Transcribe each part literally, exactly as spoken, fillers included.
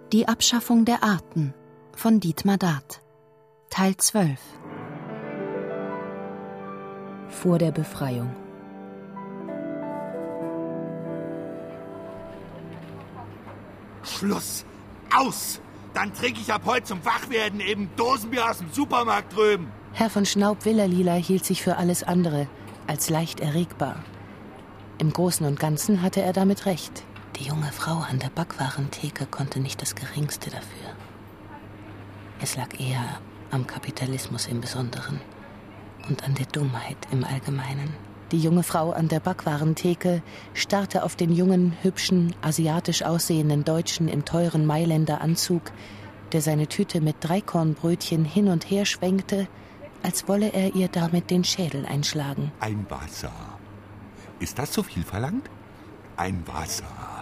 Die Abschaffung der Arten von Dietmar Dart. Teil zwölf. Vor der Befreiung. Schluss! Aus! Dann trinke ich ab heute zum Wachwerden eben Dosenbier aus dem Supermarkt drüben. Herr von Schnaub-Willerlila hielt sich für alles andere als leicht erregbar. Im Großen und Ganzen hatte er damit recht. Die junge Frau an der Backwarentheke konnte nicht das Geringste dafür. Es lag eher am Kapitalismus im Besonderen und an der Dummheit im Allgemeinen. Die junge Frau an der Backwarentheke starrte auf den jungen, hübschen, asiatisch aussehenden Deutschen im teuren Mailänder Anzug, der seine Tüte mit Dreikornbrötchen hin und her schwenkte, als wolle er ihr damit den Schädel einschlagen. Ein Wasser. Ist das so viel verlangt? Ein Wasser.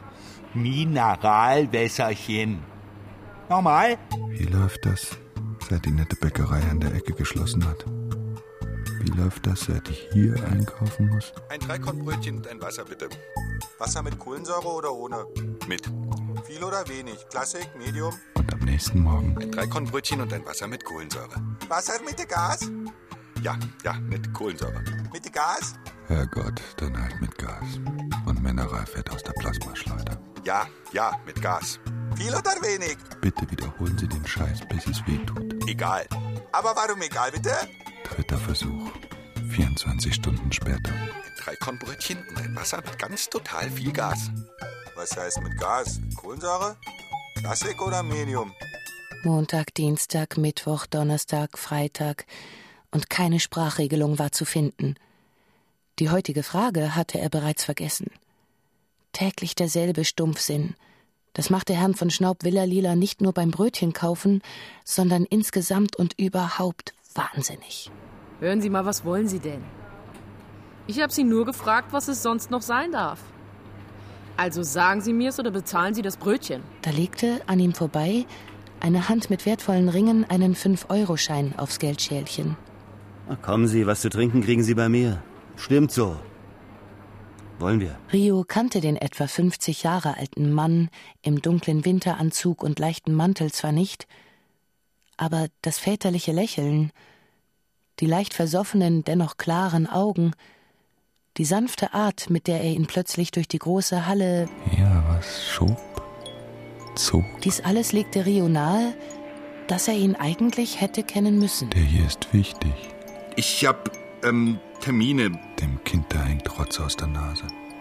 Mineralwässerchen. Normal? Wie läuft das, seit die nette Bäckerei an der Ecke geschlossen hat? Wie läuft das, seit ich hier einkaufen muss? Ein Dreikornbrötchen und ein Wasser, bitte. Wasser mit Kohlensäure oder ohne? Mit. Viel oder wenig? Klassik, Medium? Und am nächsten Morgen? Ein Dreikornbrötchen und ein Wasser mit Kohlensäure. Wasser mit dem Gas? Ja, ja, mit Kohlensäure. Mit dem Gas? Herrgott, dann halt mit Gas. Und Mineralfett aus der Plasmaschleuder. Ja, ja, mit Gas. Viel oder wenig? Bitte wiederholen Sie den Scheiß, bis es weh tut. Egal. Aber warum egal, bitte? Dritter Versuch. vierundzwanzig Stunden später. Ein Dreikornbrötchen und ein Wasser mit ganz total viel Gas. Was heißt mit Gas? Kohlensäure? Klassik oder Medium? Montag, Dienstag, Mittwoch, Donnerstag, Freitag und keine Sprachregelung war zu finden. Die heutige Frage hatte er bereits vergessen. Täglich derselbe Stumpfsinn. Das machte Herrn von Schnaub-Willerlila nicht nur beim Brötchenkaufen, sondern insgesamt und überhaupt wahnsinnig. Hören Sie mal, was wollen Sie denn? Ich habe Sie nur gefragt, was es sonst noch sein darf. Also sagen Sie mir's oder bezahlen Sie das Brötchen. Da legte an ihm vorbei eine Hand mit wertvollen Ringen einen fünf-Euro-Schein aufs Geldschälchen. Na, kommen Sie, was zu trinken kriegen Sie bei mir. Stimmt so. Wollen wir? Rio kannte den etwa fünfzig Jahre alten Mann im dunklen Winteranzug und leichten Mantel zwar nicht, aber das väterliche Lächeln, die leicht versoffenen, dennoch klaren Augen, die sanfte Art, mit der er ihn plötzlich durch die große Halle... Ja, was schob, zog. Dies alles legte Rio nahe, dass er ihn eigentlich hätte kennen müssen. Der hier ist wichtig. Ich hab, ähm, Termine. Dem Kind da hängt Rotz aus der Nase.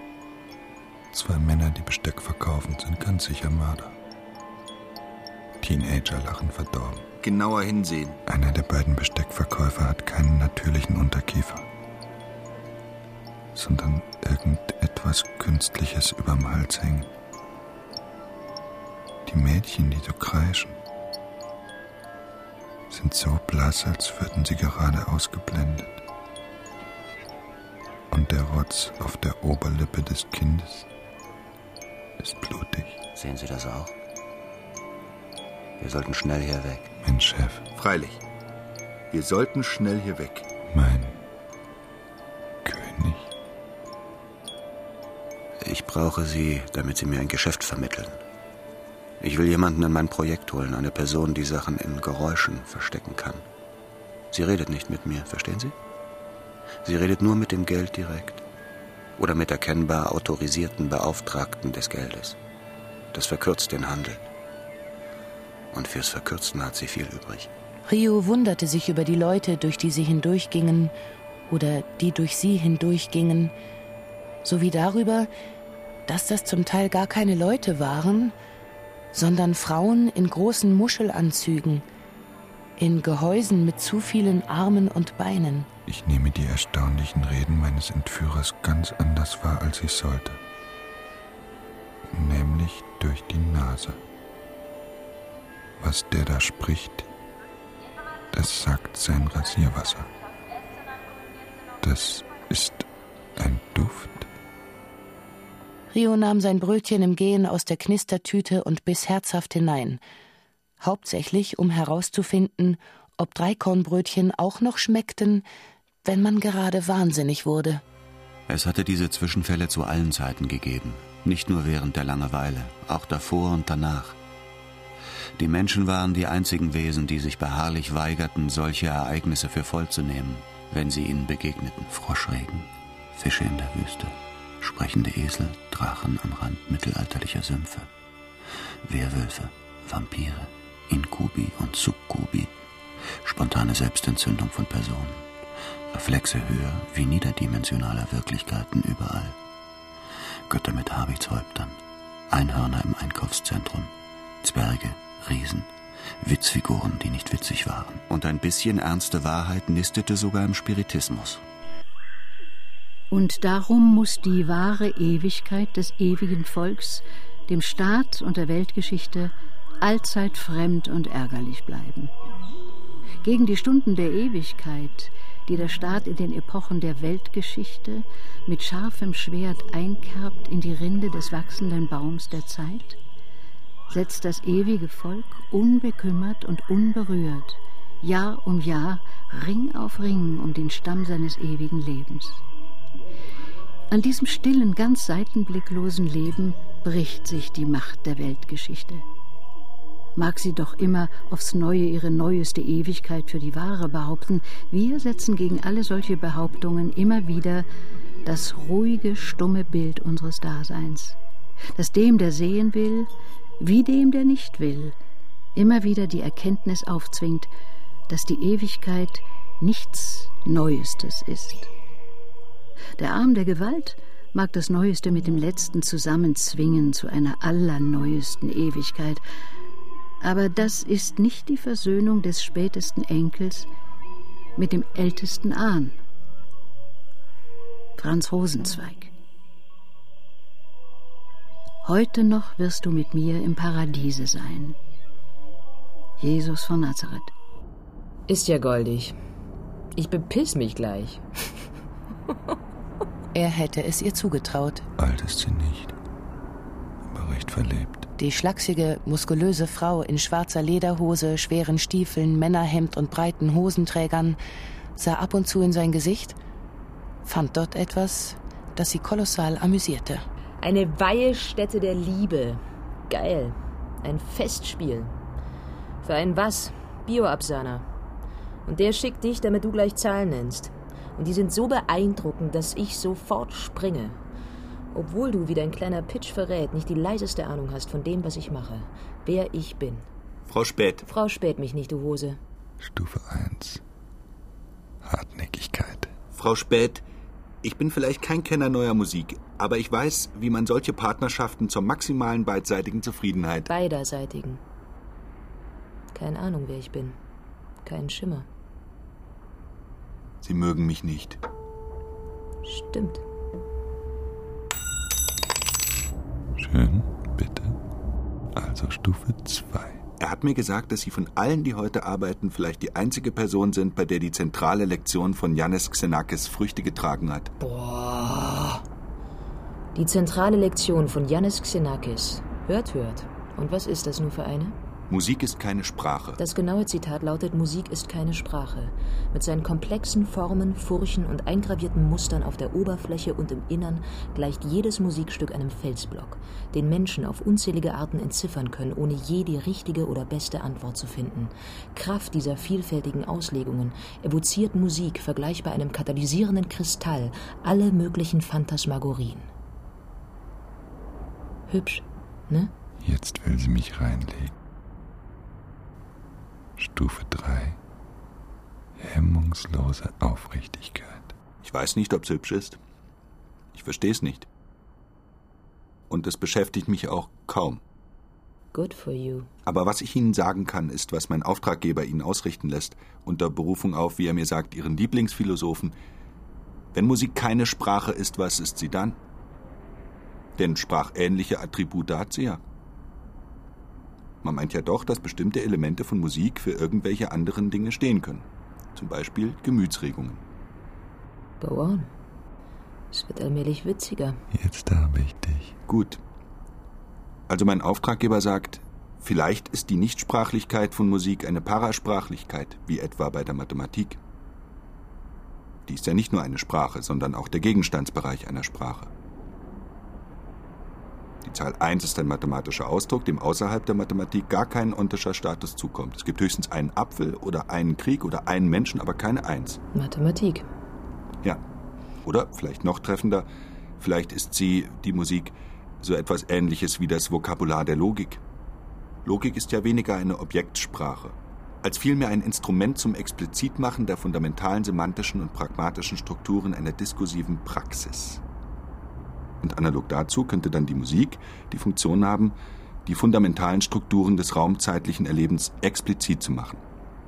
Zwei Männer, die Besteck verkaufen, sind ganz sicher Mörder. Teenager lachen verdorben. Genauer hinsehen. Einer der beiden Besteckverkäufer hat keinen natürlichen Unterkiefer, sondern irgendetwas Künstliches überm Hals hängen. Die Mädchen, die so kreischen, sind so blass, als würden sie gerade ausgeblendet. Und der Rotz auf der Oberlippe des Kindes ist blutig. Sehen Sie das auch? Wir sollten schnell hier weg. Mein Chef. Freilich. Wir sollten schnell hier weg. Mein König. Ich brauche Sie, damit Sie mir ein Geschäft vermitteln. Ich will jemanden in mein Projekt holen, eine Person, die Sachen in Geräuschen verstecken kann. Sie redet nicht mit mir, verstehen Sie? Sie redet nur mit dem Geld direkt. Oder mit erkennbar autorisierten Beauftragten des Geldes. Das verkürzt den Handel. Und fürs Verkürzen hat sie viel übrig. Rio wunderte sich über die Leute, durch die sie hindurchgingen oder die durch sie hindurchgingen, sowie darüber, dass das zum Teil gar keine Leute waren, sondern Frauen in großen Muschelanzügen, in Gehäusen mit zu vielen Armen und Beinen. Ich nehme die erstaunlichen Reden meines Entführers ganz anders wahr, als ich sollte. Nämlich durch die Nase. Was der da spricht, das sagt sein Rasierwasser. Das ist ein Duft. Rio nahm sein Brötchen im Gehen aus der Knistertüte und biss herzhaft hinein. Hauptsächlich, um herauszufinden, ob Dreikornbrötchen auch noch schmeckten, wenn man gerade wahnsinnig wurde. Es hatte diese Zwischenfälle zu allen Zeiten gegeben. Nicht nur während der Langeweile, auch davor und danach. Die Menschen waren die einzigen Wesen, die sich beharrlich weigerten, solche Ereignisse für voll zu nehmen, wenn sie ihnen begegneten. Froschregen, Fische in der Wüste, sprechende Esel, Drachen am Rand mittelalterlicher Sümpfe, Werwölfe, Vampire, Inkubi und Sukkubi, spontane Selbstentzündung von Personen, Reflexe höher wie niederdimensionaler Wirklichkeiten überall, Götter mit Habichtshäuptern, Einhörner im Einkaufszentrum, Zwerge, Riesen, Witzfiguren, die nicht witzig waren. Und ein bisschen ernste Wahrheit nistete sogar im Spiritismus. Und darum muss die wahre Ewigkeit des ewigen Volks dem Staat und der Weltgeschichte allzeit fremd und ärgerlich bleiben. Gegen die Stunden der Ewigkeit, die der Staat in den Epochen der Weltgeschichte mit scharfem Schwert einkerbt in die Rinde des wachsenden Baums der Zeit, setzt das ewige Volk unbekümmert und unberührt, Jahr um Jahr, Ring auf Ring um den Stamm seines ewigen Lebens. An diesem stillen, ganz seitenblicklosen Leben bricht sich die Macht der Weltgeschichte. Mag sie doch immer aufs Neue ihre neueste Ewigkeit für die Wahre behaupten, wir setzen gegen alle solche Behauptungen immer wieder das ruhige, stumme Bild unseres Daseins, das dem, der sehen will, wie dem, der nicht will, immer wieder die Erkenntnis aufzwingt, dass die Ewigkeit nichts Neuestes ist. Der Arm der Gewalt mag das Neueste mit dem Letzten zusammenzwingen zu einer allerneuesten Ewigkeit, aber das ist nicht die Versöhnung des spätesten Enkels mit dem ältesten Ahn. Franz Rosenzweig. Heute noch wirst du mit mir im Paradiese sein. Jesus von Nazareth. Ist ja goldig. Ich bepiss mich gleich. Er hätte es ihr zugetraut. Alt ist sie nicht, aber recht verlebt. Die schlachsige, muskulöse Frau in schwarzer Lederhose, schweren Stiefeln, Männerhemd und breiten Hosenträgern sah ab und zu in sein Gesicht, fand dort etwas, das sie kolossal amüsierte. Eine Weihestätte der Liebe. Geil. Ein Festspiel. Für einen was? Bioabsahner. Und der schickt dich, damit du gleich Zahlen nennst. Und die sind so beeindruckend, dass ich sofort springe. Obwohl du, wie dein kleiner Pitch verrät, nicht die leiseste Ahnung hast von dem, was ich mache. Wer ich bin. Frau Späth. Frau Späth mich nicht, du Hose. Stufe eins. Hartnäckigkeit. Frau Späth, ich bin vielleicht kein Kenner neuer Musik, aber ich weiß, wie man solche Partnerschaften zur maximalen beidseitigen Zufriedenheit... Beiderseitigen. Keine Ahnung, wer ich bin. Keinen Schimmer. Sie mögen mich nicht. Stimmt. Schön, bitte. Also Stufe zwei. Er hat mir gesagt, dass Sie von allen, die heute arbeiten, vielleicht die einzige Person sind, bei der die zentrale Lektion von Yannis Xenakis Früchte getragen hat. Boah. Die zentrale Lektion von Yannis Xenakis. Hört, hört. Und was ist das nur für eine? Musik ist keine Sprache. Das genaue Zitat lautet: Musik ist keine Sprache. Mit seinen komplexen Formen, Furchen und eingravierten Mustern auf der Oberfläche und im Innern gleicht jedes Musikstück einem Felsblock, den Menschen auf unzählige Arten entziffern können, ohne je die richtige oder beste Antwort zu finden. Kraft dieser vielfältigen Auslegungen evoziert Musik, vergleichbar einem katalysierenden Kristall, alle möglichen Phantasmagorien. Hübsch, ne? Jetzt will sie mich reinlegen. Stufe drei. Hemmungslose Aufrichtigkeit. Ich weiß nicht, ob's hübsch ist. Ich verstehe es nicht. Und es beschäftigt mich auch kaum. Good for you. Aber was ich Ihnen sagen kann, ist, was mein Auftraggeber Ihnen ausrichten lässt, unter Berufung auf, wie er mir sagt, Ihren Lieblingsphilosophen. Wenn Musik keine Sprache ist, was ist sie dann? Denn sprachähnliche Attribute hat sie ja. Man meint ja doch, dass bestimmte Elemente von Musik für irgendwelche anderen Dinge stehen können. Zum Beispiel Gemütsregungen. Go on. Es wird allmählich witziger. Jetzt habe ich dich. Gut. Also mein Auftraggeber sagt, vielleicht ist die Nichtsprachlichkeit von Musik eine Parasprachlichkeit, wie etwa bei der Mathematik. Die ist ja nicht nur eine Sprache, sondern auch der Gegenstandsbereich einer Sprache. Die Zahl eins ist ein mathematischer Ausdruck, dem außerhalb der Mathematik gar kein ontischer Status zukommt. Es gibt höchstens einen Apfel oder einen Krieg oder einen Menschen, aber keine Eins. Mathematik. Ja. Oder, vielleicht noch treffender, vielleicht ist sie, die Musik, so etwas Ähnliches wie das Vokabular der Logik. Logik ist ja weniger eine Objektsprache, als vielmehr ein Instrument zum Explizitmachen der fundamentalen semantischen und pragmatischen Strukturen einer diskursiven Praxis. Und analog dazu könnte dann die Musik die Funktion haben, die fundamentalen Strukturen des raumzeitlichen Erlebens explizit zu machen.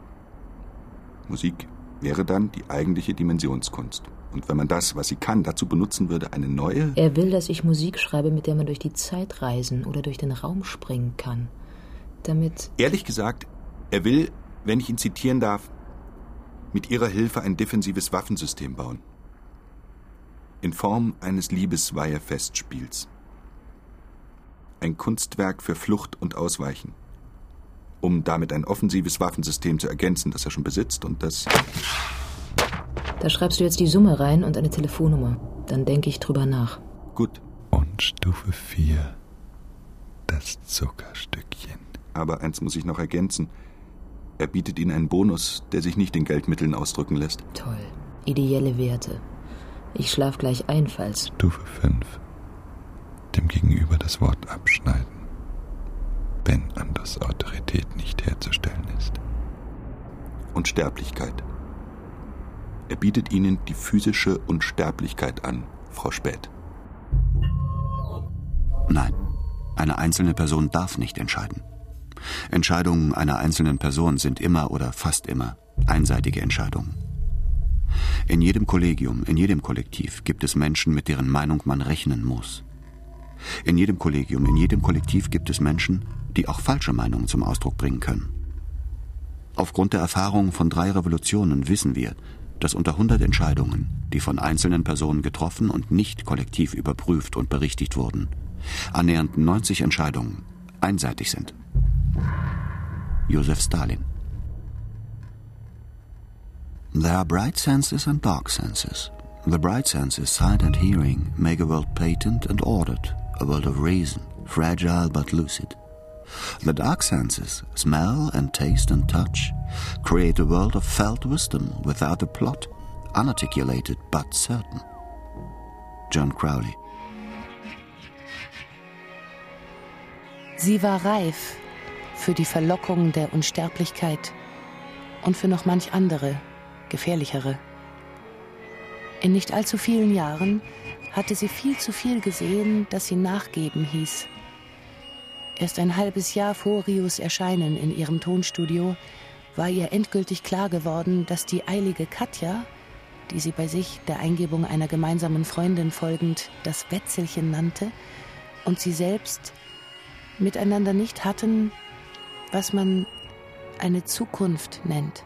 Musik wäre dann die eigentliche Dimensionskunst. Und wenn man das, was sie kann, dazu benutzen würde, eine neue... Er will, dass ich Musik schreibe, mit der man durch die Zeit reisen oder durch den Raum springen kann. Damit... Ehrlich gesagt, er will, wenn ich ihn zitieren darf, mit ihrer Hilfe ein defensives Waffensystem bauen. In Form eines Liebesweihe-Festspiels. Ein Kunstwerk für Flucht und Ausweichen. Um damit ein offensives Waffensystem zu ergänzen, das er schon besitzt und das... Da schreibst du jetzt die Summe rein und eine Telefonnummer. Dann denke ich drüber nach. Gut. Und Stufe vier. Das Zuckerstückchen. Aber eins muss ich noch ergänzen. Er bietet Ihnen einen Bonus, der sich nicht in Geldmitteln ausdrücken lässt. Toll. Ideelle Werte. Ich schlaf gleich ein, falls... Stufe fünf. Dem Gegenüber das Wort abschneiden. Wenn anders Autorität nicht herzustellen ist. Und Sterblichkeit. Er bietet Ihnen die physische Unsterblichkeit an, Frau Späth. Nein, eine einzelne Person darf nicht entscheiden. Entscheidungen einer einzelnen Person sind immer oder fast immer einseitige Entscheidungen. In jedem Kollegium, in jedem Kollektiv gibt es Menschen, mit deren Meinung man rechnen muss. In jedem Kollegium, in jedem Kollektiv gibt es Menschen, die auch falsche Meinungen zum Ausdruck bringen können. Aufgrund der Erfahrungen von drei Revolutionen wissen wir, dass unter hundert Entscheidungen, die von einzelnen Personen getroffen und nicht kollektiv überprüft und berichtigt wurden, annähernd neunzig Entscheidungen einseitig sind. Josef Stalin. There are bright senses and dark senses. The bright senses, sight and hearing, make a world patent and ordered, a world of reason, fragile but lucid. The dark senses, smell and taste and touch, create a world of felt wisdom without a plot, unarticulated but certain. John Crowley. Sie war reif für die Verlockung der Unsterblichkeit und für noch manch andere, gefährlichere. In nicht allzu vielen Jahren hatte sie viel zu viel gesehen, dass sie nachgeben hieß. Erst ein halbes Jahr vor Rios Erscheinen in ihrem Tonstudio war ihr endgültig klar geworden, dass die eilige Katja, die sie bei sich der Eingebung einer gemeinsamen Freundin folgend das Wetzelchen nannte, und sie selbst miteinander nicht hatten, was man eine Zukunft nennt.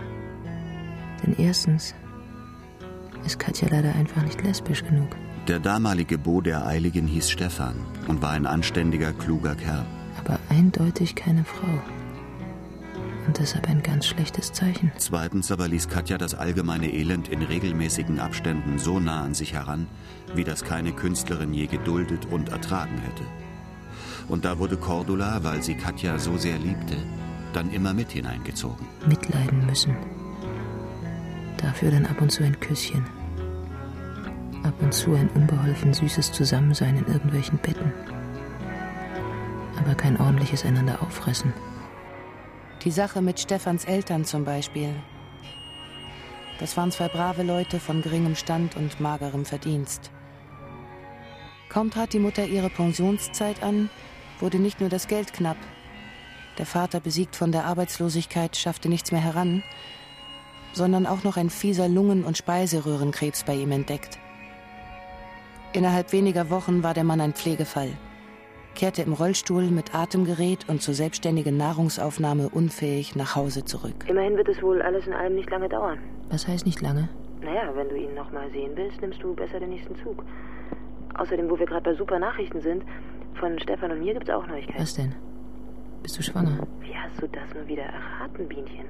Denn erstens ist Katja leider einfach nicht lesbisch genug. Der damalige Beau der Eiligen hieß Stefan und war ein anständiger, kluger Kerl. Aber eindeutig keine Frau. Und deshalb ein ganz schlechtes Zeichen. Zweitens aber ließ Katja das allgemeine Elend in regelmäßigen Abständen so nah an sich heran, wie das keine Künstlerin je geduldet und ertragen hätte. Und da wurde Cordula, weil sie Katja so sehr liebte, dann immer mit hineingezogen. Mitleiden müssen. Dafür dann ab und zu ein Küsschen. Ab und zu ein unbeholfen süßes Zusammensein in irgendwelchen Betten. Aber kein ordentliches einander auffressen. Die Sache mit Stefans Eltern zum Beispiel. Das waren zwei brave Leute von geringem Stand und magerem Verdienst. Kaum trat die Mutter ihre Pensionszeit an, wurde nicht nur das Geld knapp. Der Vater, besiegt von der Arbeitslosigkeit, schaffte nichts mehr heran, sondern auch noch ein fieser Lungen- und Speiseröhrenkrebs bei ihm entdeckt. Innerhalb weniger Wochen war der Mann ein Pflegefall, kehrte im Rollstuhl mit Atemgerät und zur selbstständigen Nahrungsaufnahme unfähig nach Hause zurück. Immerhin wird es wohl alles in allem nicht lange dauern. Was heißt nicht lange? Naja, wenn du ihn noch mal sehen willst, nimmst du besser den nächsten Zug. Außerdem, wo wir gerade bei super Nachrichten sind, von Stefan und mir gibt's auch Neuigkeiten. Was denn? Bist du schwanger? Wie hast du das nur wieder erraten, Bienchen?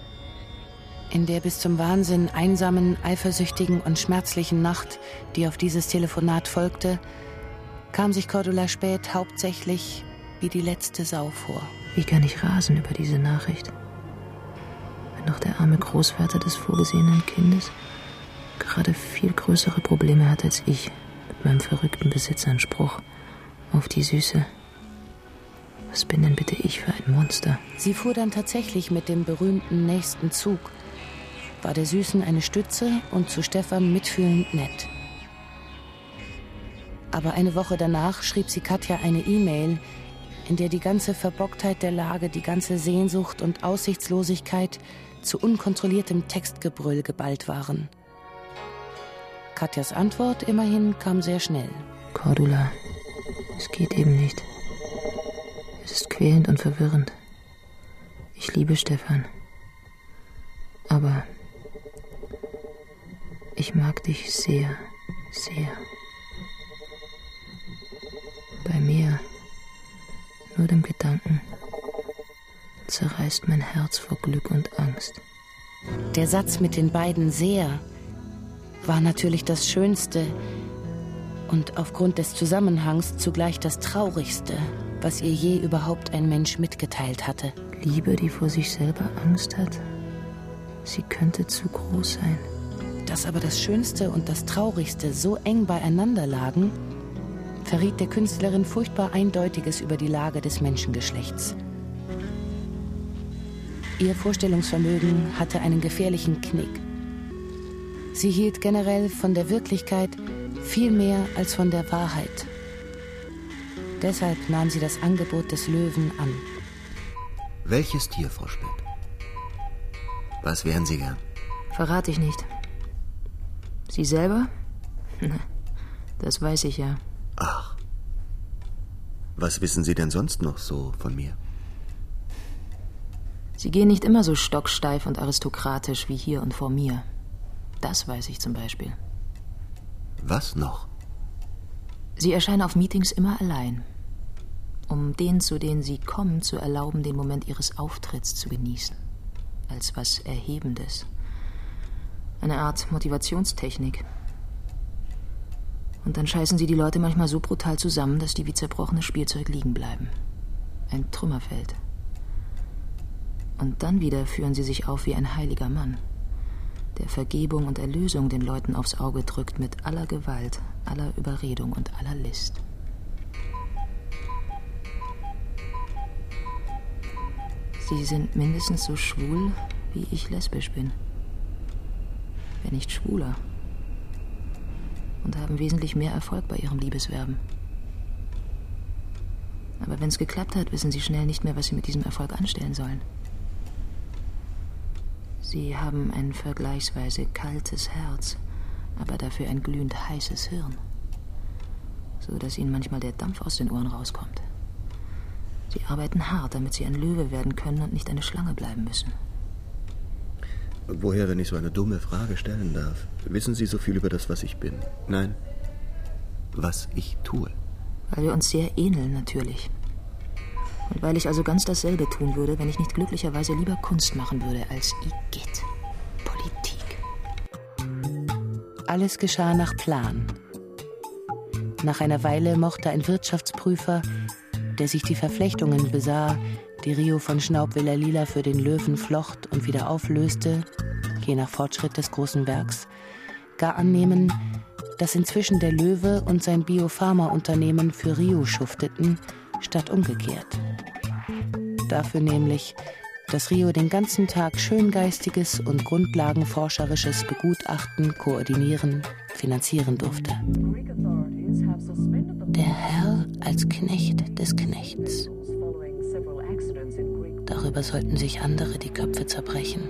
In der bis zum Wahnsinn einsamen, eifersüchtigen und schmerzlichen Nacht, die auf dieses Telefonat folgte, kam sich Cordula Späth hauptsächlich wie die letzte Sau vor. Wie kann ich rasen über diese Nachricht? Wenn doch der arme Großvater des vorgesehenen Kindes gerade viel größere Probleme hat als ich mit meinem verrückten Besitzanspruch auf die Süße. Was bin denn bitte ich für ein Monster? Sie fuhr dann tatsächlich mit dem berühmten nächsten Zug, war der Süßen eine Stütze und zu Stefan mitfühlend nett. Aber eine Woche danach schrieb sie Katja eine E-Mail, in der die ganze Verbocktheit der Lage, die ganze Sehnsucht und Aussichtslosigkeit zu unkontrolliertem Textgebrüll geballt waren. Katjas Antwort immerhin kam sehr schnell. Cordula, es geht eben nicht. Es ist quälend und verwirrend. Ich liebe Stefan. Aber ich mag dich sehr, sehr. Bei mir, nur dem Gedanken, zerreißt mein Herz vor Glück und Angst. Der Satz mit den beiden sehr war natürlich das Schönste und aufgrund des Zusammenhangs zugleich das Traurigste, was ihr je überhaupt ein Mensch mitgeteilt hatte. Liebe, die vor sich selber Angst hat, sie könnte zu groß sein. Dass aber das Schönste und das Traurigste so eng beieinander lagen, verriet der Künstlerin furchtbar Eindeutiges über die Lage des Menschengeschlechts. Ihr Vorstellungsvermögen hatte einen gefährlichen Knick. Sie hielt generell von der Wirklichkeit viel mehr als von der Wahrheit. Deshalb nahm sie das Angebot des Löwen an. Welches Tier, Frau Späth? Was wären Sie gern? Verrate ich nicht. Sie selber? Das weiß ich ja. Ach. Was wissen Sie denn sonst noch so von mir? Sie gehen nicht immer so stocksteif und aristokratisch wie hier und vor mir. Das weiß ich zum Beispiel. Was noch? Sie erscheinen auf Meetings immer allein, um denen, zu denen Sie kommen, zu erlauben, den Moment Ihres Auftritts zu genießen. Als was Erhebendes. Eine Art Motivationstechnik. Und dann scheißen Sie die Leute manchmal so brutal zusammen, dass die wie zerbrochenes Spielzeug liegen bleiben. Ein Trümmerfeld. Und dann wieder führen Sie sich auf wie ein heiliger Mann, der Vergebung und Erlösung den Leuten aufs Auge drückt mit aller Gewalt, aller Überredung und aller List. Sie sind mindestens so schwul, wie ich lesbisch bin. Wenn nicht schwuler. Und haben wesentlich mehr Erfolg bei ihrem Liebeswerben. Aber wenn es geklappt hat, wissen sie schnell nicht mehr, was sie mit diesem Erfolg anstellen sollen. Sie haben ein vergleichsweise kaltes Herz, aber dafür ein glühend heißes Hirn. So dass ihnen manchmal der Dampf aus den Ohren rauskommt. Sie arbeiten hart, damit sie ein Löwe werden können und nicht eine Schlange bleiben müssen. Woher, wenn ich so eine dumme Frage stellen darf, wissen Sie so viel über das, was ich bin? Nein, was ich tue. Weil wir uns sehr ähneln, natürlich. Und weil ich also ganz dasselbe tun würde, wenn ich nicht glücklicherweise lieber Kunst machen würde als Igitt. Politik. Alles geschah nach Plan. Nach einer Weile mochte ein Wirtschaftsprüfer, der sich die Verflechtungen besah, die Rio von Schnaub-Villa-Lila für den Löwen flocht und wieder auflöste, je nach Fortschritt des großen Werks, gar annehmen, dass inzwischen der Löwe und sein Biopharma-Unternehmen für Rio schufteten, statt umgekehrt. Dafür nämlich, dass Rio den ganzen Tag schöngeistiges und grundlagenforscherisches Begutachten, koordinieren, finanzieren durfte. Der Herr als Knecht des Knechts. Darüber sollten sich andere die Köpfe zerbrechen.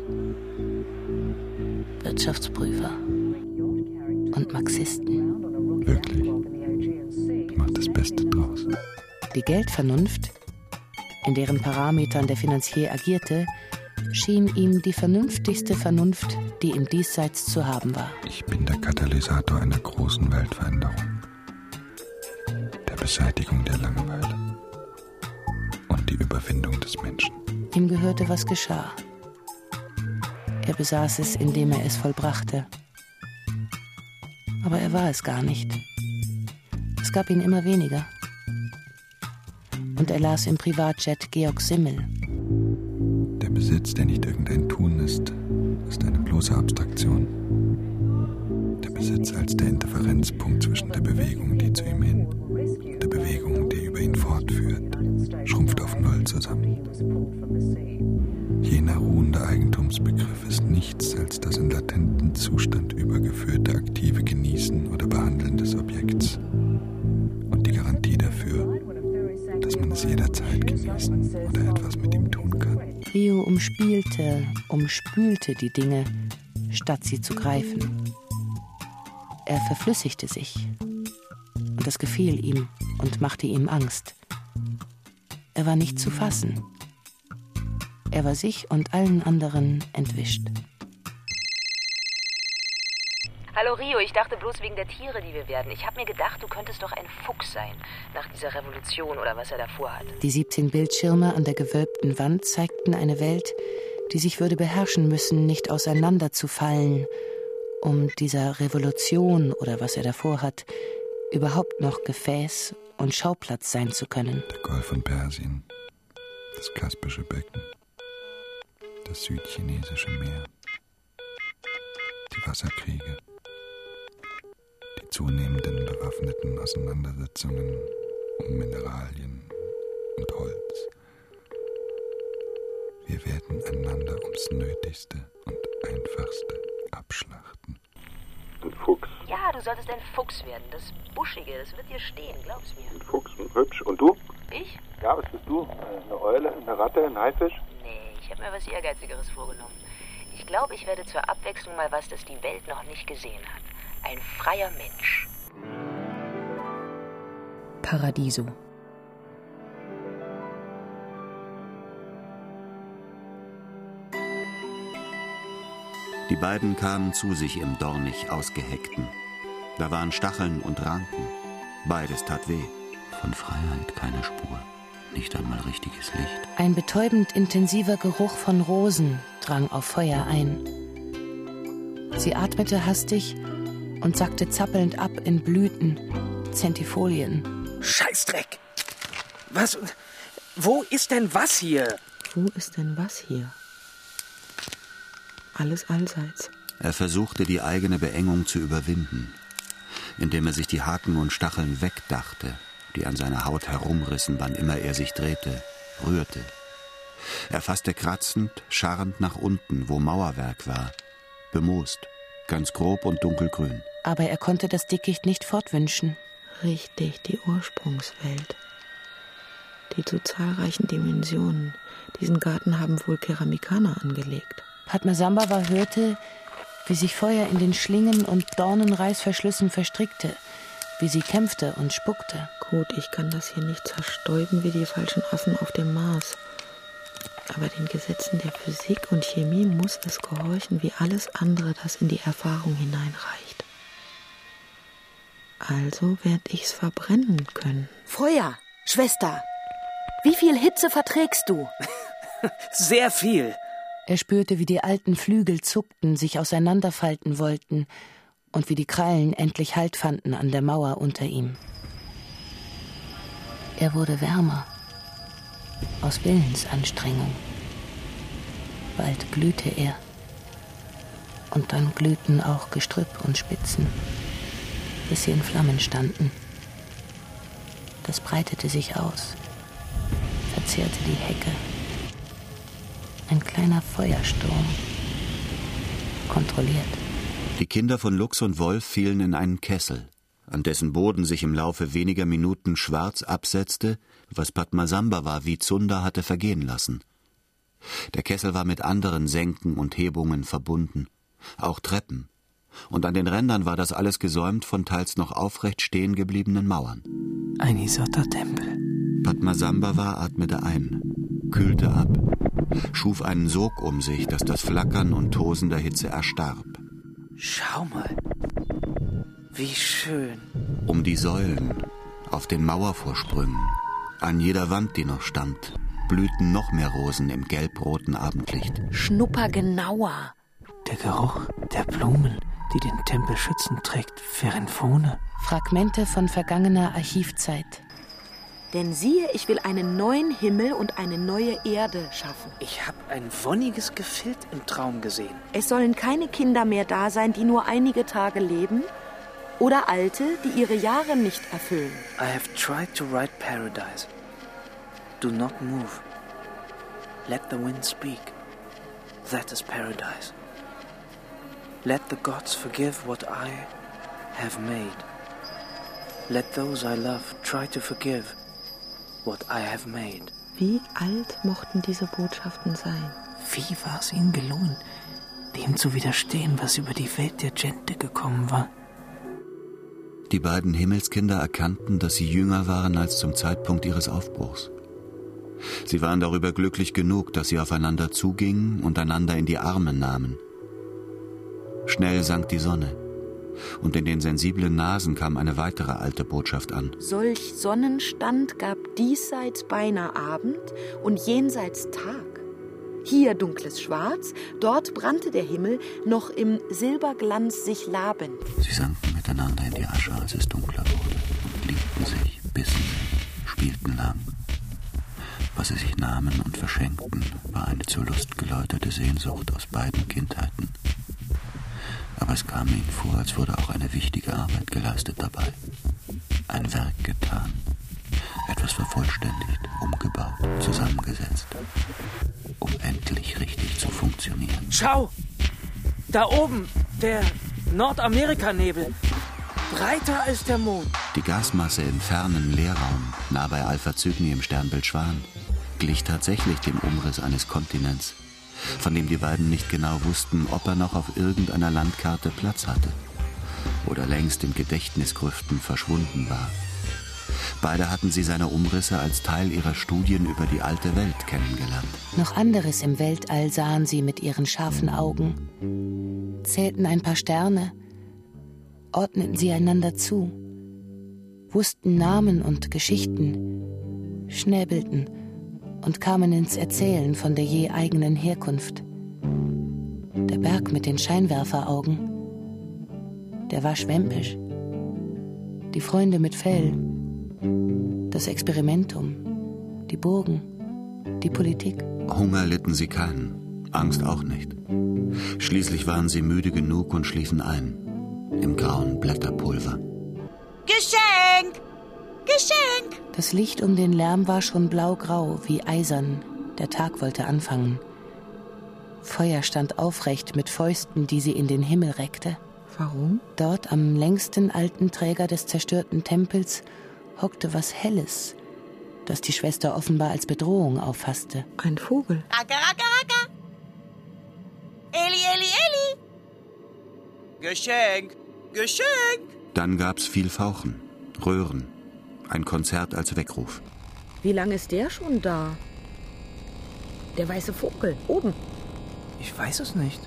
Wirtschaftsprüfer und Marxisten. Wirklich. Du machst das Beste draus. Die Geldvernunft, in deren Parametern der Finanzier agierte, schien ihm die vernünftigste Vernunft, die im Diesseits zu haben war. Ich bin der Katalysator einer großen Weltveränderung. Der Beseitigung der Langeweile. Und die Überwindung des Menschen. Ihm gehörte, was geschah. Er besaß es, indem er es vollbrachte. Aber er war es gar nicht. Es Platz gab ihn immer weniger. Und er las im Privatjet Georg Simmel. Der Besitz, der nicht irgendein Tun ist, ist eine bloße Abstraktion. Der Besitz als der Interferenzpunkt zwischen der Bewegung, die zu ihm hin, und der Bewegung, die über ihn fortführt, schrumpft auf Null zusammen. Jener ruhende Eigentumsbegriff ist nichts als das in latenten Zustand übergeführte aktive Genießen oder Behandeln des Objekts und die Garantie dafür, dass man es jederzeit genießen oder etwas mit ihm tun kann. Rio umspielte, umspülte die Dinge, statt sie zu greifen. Er verflüssigte sich. Und das gefiel ihm und machte ihm Angst. Er war nicht zu fassen. Er war sich und allen anderen entwischt. Hallo Rio, ich dachte bloß wegen der Tiere, die wir werden. Ich habe mir gedacht, du könntest doch ein Fuchs sein, nach dieser Revolution oder was er davor hat. Die siebzehn Bildschirme an der gewölbten Wand zeigten eine Welt, die sich würde beherrschen müssen, nicht auseinanderzufallen, um dieser Revolution oder was er davor hat, überhaupt noch Gefäß und Schauplatz sein zu können. Der Golf von Persien, das Kaspische Becken, das südchinesische Meer, die Wasserkriege, die zunehmenden bewaffneten Auseinandersetzungen um Mineralien und Holz. Wir werden einander ums Nötigste und Einfachste abschlachten. Ein Fuchs. Ja, du solltest ein Fuchs werden. Das Buschige, das wird dir stehen, glaub's mir. Ein Fuchs, hübsch. Und du? Ich? Ja, was bist du? Eine Eule, eine Ratte, ein Haifisch? Nee, ich habe mir was Ehrgeizigeres vorgenommen. Ich glaube, ich werde zur Abwechslung mal was, das die Welt noch nicht gesehen hat. Ein freier Mensch. Paradiso. Die beiden kamen zu sich im dornig ausgeheckten. Da waren Stacheln und Ranken. Beides tat weh. Von Freiheit keine Spur. Nicht einmal richtiges Licht. Ein betäubend intensiver Geruch von Rosen drang auf Feuer ein. Sie atmete hastig und sackte zappelnd ab in Blüten, Zentifolien. Scheißdreck! Was? Wo ist denn was hier? Wo ist denn was hier? Alles allseits. Er versuchte, die eigene Beengung zu überwinden, indem er sich die Haken und Stacheln wegdachte, die an seiner Haut herumrissen, wann immer er sich drehte, rührte. Er fasste kratzend, scharrend nach unten, wo Mauerwerk war, bemoost, ganz grob und dunkelgrün. Aber er konnte das Dickicht nicht fortwünschen. Richtig, die Ursprungswelt. Die zu zahlreichen Dimensionen. Diesen Garten haben wohl Keramikaner angelegt. Padmasambhava hörte, wie sich Feuer in den Schlingen und Dornenreißverschlüssen verstrickte, wie sie kämpfte und spuckte. Gut, ich kann das hier nicht zerstäuben wie die falschen Affen auf dem Mars. Aber den Gesetzen der Physik und Chemie muss es gehorchen, wie alles andere, das in die Erfahrung hineinreicht. Also werd ich's verbrennen können. Feuer, Schwester, wie viel Hitze verträgst du? Sehr viel. Er spürte, wie die alten Flügel zuckten, sich auseinanderfalten wollten und wie die Krallen endlich Halt fanden an der Mauer unter ihm. Er wurde wärmer, aus Willensanstrengung. Bald glühte er. Und dann glühten auch Gestrüpp und Spitzen, bis sie in Flammen standen. Das breitete sich aus, verzehrte die Hecke. Ein kleiner Feuersturm. Kontrolliert. Die Kinder von Lux und Wolf fielen in einen Kessel, an dessen Boden sich im Laufe weniger Minuten schwarz absetzte, was Padmasambhava wie Zunder hatte vergehen lassen. Der Kessel war mit anderen Senken und Hebungen verbunden, auch Treppen, und an den Rändern war das alles gesäumt von teils noch aufrecht stehen gebliebenen Mauern. Ein Isota-Tempel. Padmasambhava atmete ein, kühlte ab, schuf einen Sog um sich, dass das Flackern und Tosen der Hitze erstarb. Schau mal, wie schön. Um die Säulen, auf den Mauervorsprüngen, an jeder Wand, die noch stand, blühten noch mehr Rosen im gelb-roten Abendlicht. Schnupper genauer. Der Geruch der Blumen die den Tempel schützend trägt, Pherynphone. Fragmente von vergangener Archivzeit. Denn siehe, ich will einen neuen Himmel und eine neue Erde schaffen. Ich habe ein wonniges Gefild im Traum gesehen. Es sollen keine Kinder mehr da sein, die nur einige Tage leben, oder Alte, die ihre Jahre nicht erfüllen. I have tried to write paradise. Do not move. Let the wind speak. That is paradise. Let the gods forgive what I have made. Let those I love try to forgive what I have made. Wie alt mochten diese Botschaften sein? Wie war es ihnen gelungen, dem zu widerstehen, was über die Welt der Gente gekommen war? Die beiden Himmelskinder erkannten, dass sie jünger waren als zum Zeitpunkt ihres Aufbruchs. Sie waren darüber glücklich genug, dass sie aufeinander zugingen und einander in die Arme nahmen. Schnell sank die Sonne, und in den sensiblen Nasen kam eine weitere alte Botschaft an. Solch Sonnenstand gab diesseits beinahe Abend und jenseits Tag. Hier dunkles Schwarz, dort brannte der Himmel, noch im Silberglanz sich labend. Sie sanken miteinander in die Asche, als es dunkler wurde, und liebten sich, bissen sich, spielten lang. Was sie sich nahmen und verschenkten, war eine zur Lust geläuterte Sehnsucht aus beiden Kindheiten. Aber es kam ihnen vor, als wurde auch eine wichtige Arbeit geleistet dabei. Ein Werk getan, etwas vervollständigt, umgebaut, zusammengesetzt, um endlich richtig zu funktionieren. Schau! Da oben, der Nordamerika-Nebel. Breiter als der Mond. Die Gasmasse im fernen Leerraum, nah bei Alpha Cygni im Sternbild Schwan, glich tatsächlich dem Umriss eines Kontinents, von dem die beiden nicht genau wussten, ob er noch auf irgendeiner Landkarte Platz hatte oder längst in Gedächtnisgrüften verschwunden war. Beide hatten sie seine Umrisse als Teil ihrer Studien über die alte Welt kennengelernt. Noch anderes im Weltall sahen sie mit ihren scharfen Augen, zählten ein paar Sterne, ordneten sie einander zu, wussten Namen und Geschichten, schnäbelten und kamen ins Erzählen von der je eigenen Herkunft. Der Berg mit den Scheinwerferaugen, der war schwämpisch. Die Freunde mit Fell, das Experimentum, die Burgen, die Politik. Hunger litten sie keinen, Angst auch nicht. Schließlich waren sie müde genug und schliefen ein, im grauen Blätterpulver. Geschenk! Geschenk! Das Licht um den Lärm war schon blaugrau, wie eisern. Der Tag wollte anfangen. Feuer stand aufrecht mit Fäusten, die sie in den Himmel reckte. Warum? Dort am längsten alten Träger des zerstörten Tempels hockte was Helles, das die Schwester offenbar als Bedrohung auffasste. Ein Vogel. Raka, raka, raka. Eli, Eli, Eli. Geschenk, Geschenk. Dann gab's viel Fauchen, Röhren, ein Konzert als Weckruf. Wie lange ist der schon da? Der weiße Vogel, oben. Ich weiß es nicht.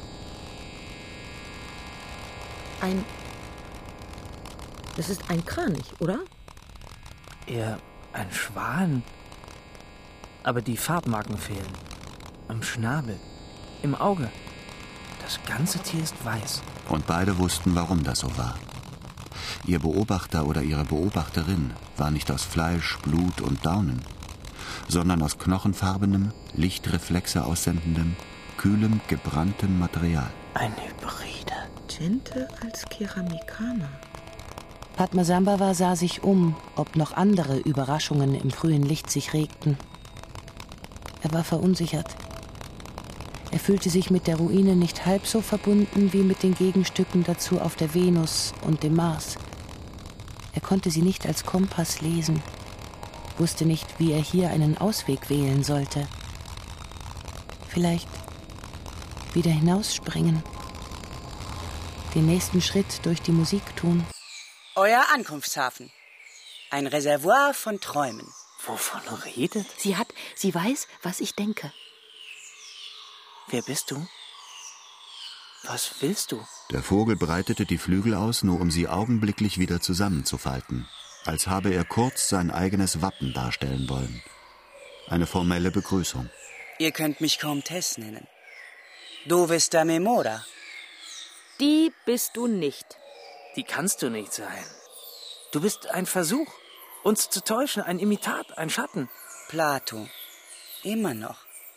Ein... Das ist ein Kranich, oder? Eher ein Schwan. Aber die Farbmarken fehlen. Am Schnabel, im Auge. Das ganze Tier ist weiß. Und beide wussten, warum das so war. Ihr Beobachter oder ihre Beobachterin war nicht aus Fleisch, Blut und Daunen, sondern aus knochenfarbenem, Lichtreflexe aussendendem, kühlem, gebranntem Material. Ein Hybride. Gente als Keramikaner. Padmasambhava sah sich um, ob noch andere Überraschungen im frühen Licht sich regten. Er war verunsichert. Er fühlte sich mit der Ruine nicht halb so verbunden wie mit den Gegenstücken dazu auf der Venus und dem Mars. Er konnte sie nicht als Kompass lesen, wusste nicht, wie er hier einen Ausweg wählen sollte. Vielleicht wieder hinausspringen, den nächsten Schritt durch die Musik tun. Euer Ankunftshafen. Ein Reservoir von Träumen. Wovon redet? Sie hat, sie weiß, was ich denke. Wer bist du? Was willst du? Der Vogel breitete die Flügel aus, nur um sie augenblicklich wieder zusammenzufalten, als habe er kurz sein eigenes Wappen darstellen wollen. Eine formelle Begrüßung. Ihr könnt mich Comtesse nennen. Dove sta Memora? Die bist du nicht. Die kannst du nicht sein. Du bist ein Versuch, uns zu täuschen, ein Imitat, ein Schatten. Plato. Immer noch.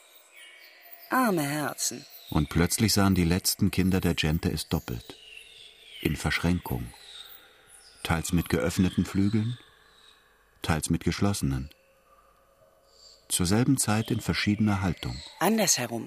Arme Herzen. Und plötzlich sahen die letzten Kinder der Gente es doppelt. In Verschränkung. Teils mit geöffneten Flügeln, teils mit geschlossenen. Zur selben Zeit in verschiedener Haltung. Andersherum.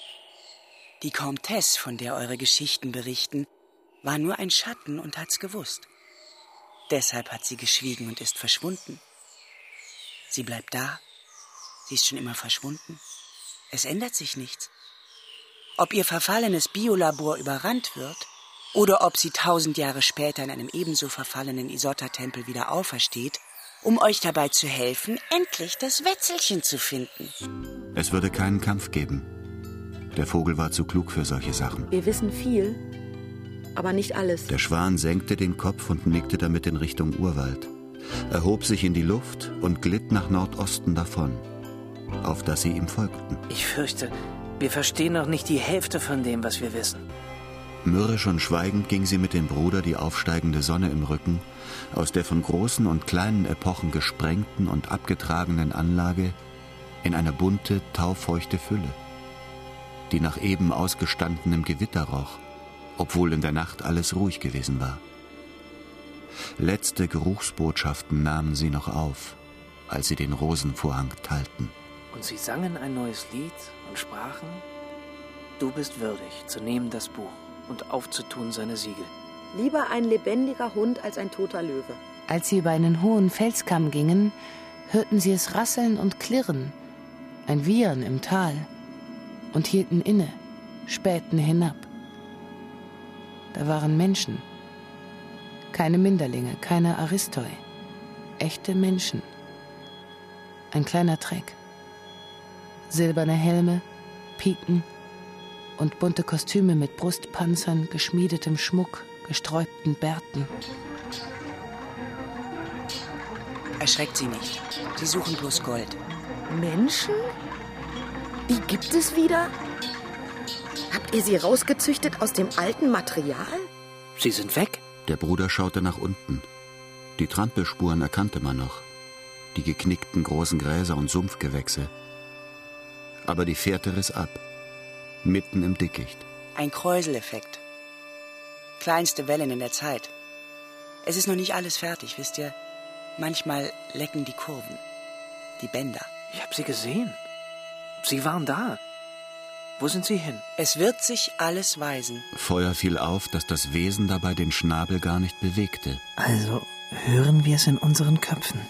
Die Comtesse, von der eure Geschichten berichten, war nur ein Schatten und hat's gewusst. Deshalb hat sie geschwiegen und ist verschwunden. Sie bleibt da. Sie ist schon immer verschwunden. Es ändert sich nichts. Ob ihr verfallenes Biolabor überrannt wird oder ob sie tausend Jahre später in einem ebenso verfallenen Isotta-Tempel wieder aufersteht, um euch dabei zu helfen, endlich das Wetzelchen zu finden. Es würde keinen Kampf geben. Der Vogel war zu klug für solche Sachen. Wir wissen viel, aber nicht alles. Der Schwan senkte den Kopf und nickte damit in Richtung Urwald. Er hob sich in die Luft und glitt nach Nordosten davon, auf das sie ihm folgten. Ich fürchte, wir verstehen noch nicht die Hälfte von dem, was wir wissen. Mürrisch und schweigend ging sie mit dem Bruder die aufsteigende Sonne im Rücken aus der von großen und kleinen Epochen gesprengten und abgetragenen Anlage in eine bunte, taufeuchte Fülle, die nach eben ausgestandenem Gewitter roch, obwohl in der Nacht alles ruhig gewesen war. Letzte Geruchsbotschaften nahmen sie noch auf, als sie den Rosenvorhang teilten. Und sie sangen ein neues Lied und sprachen: Du bist würdig, zu nehmen das Buch und aufzutun seine Siegel. Lieber ein lebendiger Hund als ein toter Löwe. Als sie über einen hohen Felskamm gingen, hörten sie es rasseln und klirren, ein Wiehern im Tal, und hielten inne, spähten hinab. Da waren Menschen. Keine Minderlinge, keine Aristoi. Echte Menschen. Ein kleiner Treck. Silberne Helme, Piken und bunte Kostüme mit Brustpanzern, geschmiedetem Schmuck, gesträubten Bärten. Erschreckt sie nicht. Sie suchen bloß Gold. Menschen? Die gibt es wieder? Habt ihr sie rausgezüchtet aus dem alten Material? Sie sind weg. Der Bruder schaute nach unten. Die Trampelspuren erkannte man noch. Die geknickten großen Gräser und Sumpfgewächse. Aber die Fährte riss ab. Mitten im Dickicht. Ein Kräuseleffekt. Kleinste Wellen in der Zeit. Es ist noch nicht alles fertig, wisst ihr? Manchmal lecken die Kurven. Die Bänder. Ich hab sie gesehen. Sie waren da. Wo sind sie hin? Es wird sich alles weisen. Feuer fiel auf, dass das Wesen dabei den Schnabel gar nicht bewegte. Also hören wir es in unseren Köpfen.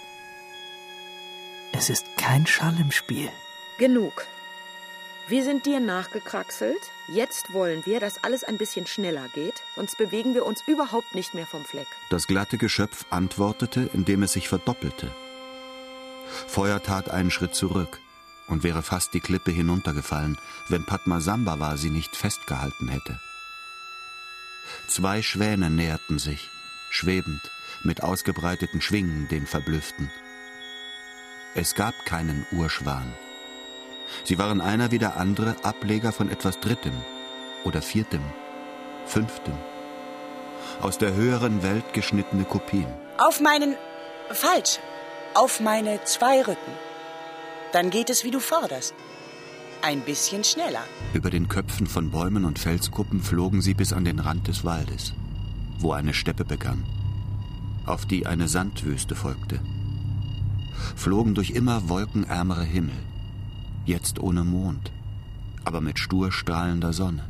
Es ist kein Schall im Spiel. Genug. Wir sind dir nachgekraxelt. Jetzt wollen wir, dass alles ein bisschen schneller geht, sonst bewegen wir uns überhaupt nicht mehr vom Fleck. Das glatte Geschöpf antwortete, indem es sich verdoppelte. Feuer tat einen Schritt zurück und wäre fast die Klippe hinuntergefallen, wenn Padmasambhava sie nicht festgehalten hätte. Zwei Schwäne näherten sich, schwebend, mit ausgebreiteten Schwingen den Verblüfften. Es gab keinen Urschwan. Sie waren einer wie der andere Ableger von etwas Drittem oder Viertem, Fünftem. Aus der höheren Welt geschnittene Kopien. Auf meinen... Falsch. Auf meine zwei Rücken. Dann geht es, wie du forderst. Ein bisschen schneller. Über den Köpfen von Bäumen und Felskuppen flogen sie bis an den Rand des Waldes, wo eine Steppe begann, auf die eine Sandwüste folgte. Flogen durch immer wolkenärmere Himmel. Jetzt ohne Mond, aber mit stur strahlender Sonne.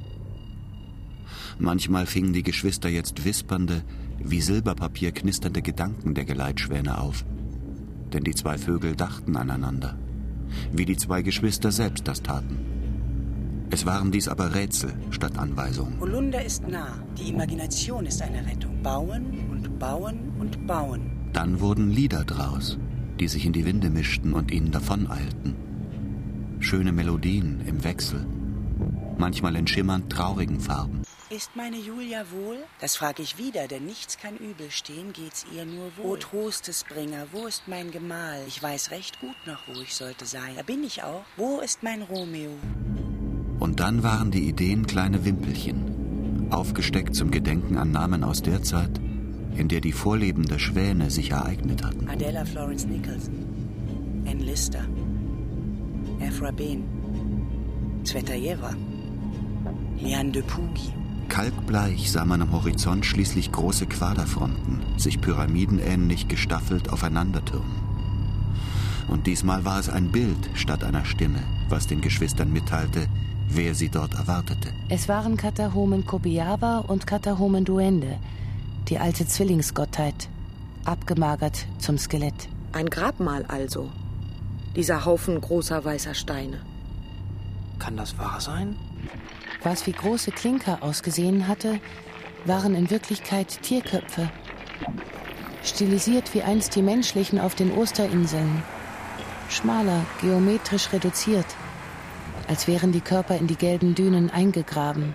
Manchmal fingen die Geschwister jetzt wispernde, wie Silberpapier knisternde Gedanken der Geleitschwäne auf. Denn die zwei Vögel dachten aneinander, wie die zwei Geschwister selbst das taten. Es waren dies aber Rätsel statt Anweisungen. Holunder ist nah, die Imagination ist eine Rettung. Bauen und bauen und bauen. Dann wurden Lieder draus, die sich in die Winde mischten und ihnen davoneilten. Schöne Melodien im Wechsel, manchmal in schimmernd traurigen Farben. Ist meine Julia wohl? Das frag ich wieder, denn nichts kann übel stehen, geht's ihr nur wohl. O Trostesbringer, wo ist mein Gemahl? Ich weiß recht gut noch, wo ich sollte sein. Da bin ich auch. Wo ist mein Romeo? Und dann waren die Ideen kleine Wimpelchen, aufgesteckt zum Gedenken an Namen aus der Zeit, in der die Vorleben der Schwäne sich ereignet hatten. Adela Florence Nicholson, Ann Lister, Afra Ben, Tsvetajewa, Liane de Pougy. Kalkbleich sah man am Horizont schließlich große Quaderfronten, sich pyramidenähnlich gestaffelt aufeinandertürmen. Und diesmal war es ein Bild statt einer Stimme, was den Geschwistern mitteilte, wer sie dort erwartete. Es waren Katahomen Kobiawa und Katahomen Duende, die alte Zwillingsgottheit, abgemagert zum Skelett. Ein Grabmal also, dieser Haufen großer weißer Steine. Kann das wahr sein? Was wie große Klinker ausgesehen hatte, waren in Wirklichkeit Tierköpfe. Stilisiert wie einst die menschlichen auf den Osterinseln. Schmaler, geometrisch reduziert, als wären die Körper in die gelben Dünen eingegraben.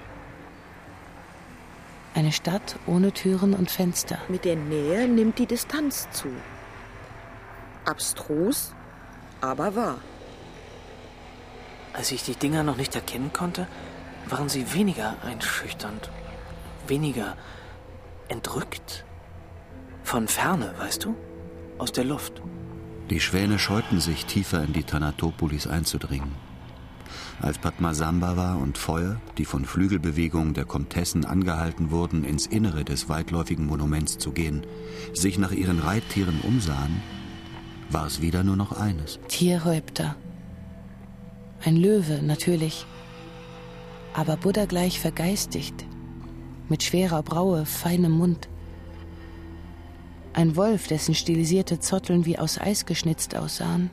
Eine Stadt ohne Türen und Fenster. Mit der Nähe nimmt die Distanz zu. Abstrus, aber wahr. Als ich die Dinger noch nicht erkennen konnte, waren sie weniger einschüchternd, weniger entrückt. Von Ferne, weißt du? Aus der Luft. Die Schwäne scheuten sich, tiefer in die Thanatopolis einzudringen. Als Padmasambhava und Feuer, die von Flügelbewegungen der Komtessen angehalten wurden, ins Innere des weitläufigen Monuments zu gehen, sich nach ihren Reittieren umsahen, war es wieder nur noch eines. Tierhäupter. Ein Löwe, natürlich. Aber Buddha gleich vergeistigt. Mit schwerer Braue, feinem Mund. Ein Wolf, dessen stilisierte Zotteln wie aus Eis geschnitzt aussahen.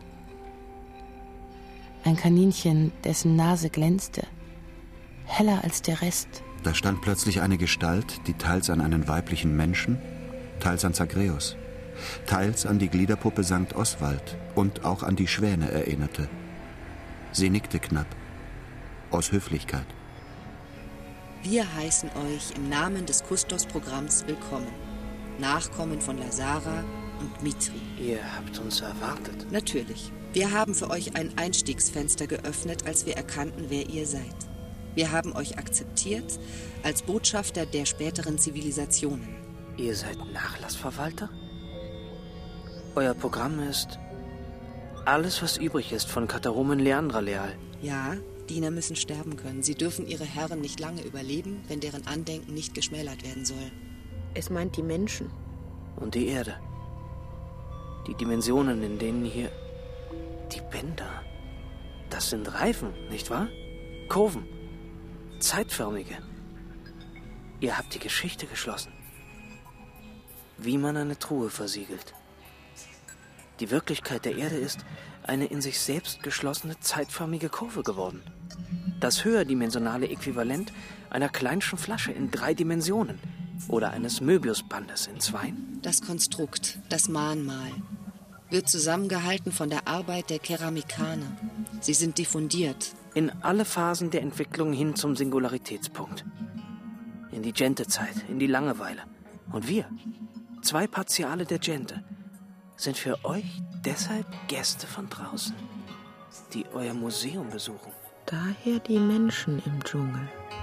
Ein Kaninchen, dessen Nase glänzte. Heller als der Rest. Da stand plötzlich eine Gestalt, die teils an einen weiblichen Menschen, teils an Zagreus, teils an die Gliederpuppe Sankt Oswald und auch an die Schwäne erinnerte. Sie nickte knapp. Aus Höflichkeit. Wir heißen euch im Namen des Kustos-Programms willkommen. Nachkommen von Lazara und Mitri. Ihr habt uns erwartet. Natürlich. Wir haben für euch ein Einstiegsfenster geöffnet, als wir erkannten, wer ihr seid. Wir haben euch akzeptiert als Botschafter der späteren Zivilisationen. Ihr seid Nachlassverwalter? Euer Programm ist alles, was übrig ist von Katahomen Leandra Leal. Ja, Diener müssen sterben können. Sie dürfen ihre Herren nicht lange überleben, wenn deren Andenken nicht geschmälert werden soll. Es meint die Menschen. Und die Erde. Die Dimensionen, in denen hier... Die Bänder. Das sind Reifen, nicht wahr? Kurven. Zeitförmige. Ihr habt die Geschichte geschlossen. Wie man eine Truhe versiegelt. Die Wirklichkeit der Erde ist eine in sich selbst geschlossene zeitförmige Kurve geworden. Das höherdimensionale Äquivalent einer kleinschen Flasche in drei Dimensionen oder eines Möbiusbandes in zwei. Das Konstrukt, das Mahnmal, wird zusammengehalten von der Arbeit der Keramikaner. Sie sind diffundiert. In alle Phasen der Entwicklung hin zum Singularitätspunkt. In die Gente-Zeit, in die Langeweile. Und wir, zwei Partiale der Gente, sind für euch deshalb Gäste von draußen, die euer Museum besuchen. Daher die Menschen im Dschungel.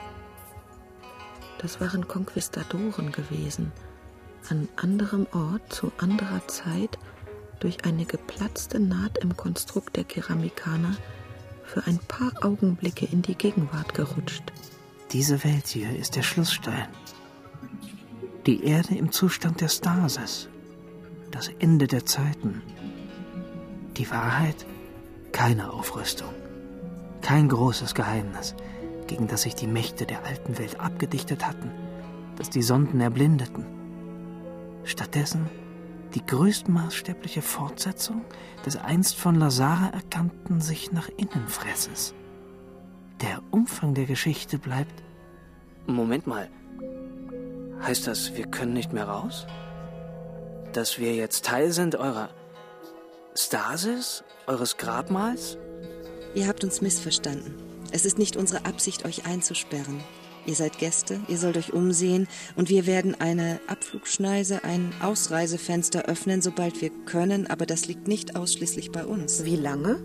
Das waren Konquistadoren gewesen, an anderem Ort zu anderer Zeit durch eine geplatzte Naht im Konstrukt der Keramikaner für ein paar Augenblicke in die Gegenwart gerutscht. Diese Welt hier ist der Schlussstein. Die Erde im Zustand der Stasis. Das Ende der Zeiten. Die Wahrheit? Keine Aufrüstung. Kein großes Geheimnis, gegen das sich die Mächte der alten Welt abgedichtet hatten, das die Sonden erblindeten. Stattdessen die größtmaßstäbliche Fortsetzung des einst von Lazara erkannten sich nach innen Fresses. Der Umfang der Geschichte bleibt... Moment mal. Heißt das, wir können nicht mehr raus? Dass wir jetzt Teil sind eurer Stasis, eures Grabmals? Ihr habt uns missverstanden. Es ist nicht unsere Absicht, euch einzusperren. Ihr seid Gäste, ihr sollt euch umsehen und wir werden eine Abflugschneise, ein Ausreisefenster öffnen, sobald wir können, aber das liegt nicht ausschließlich bei uns. Wie lange?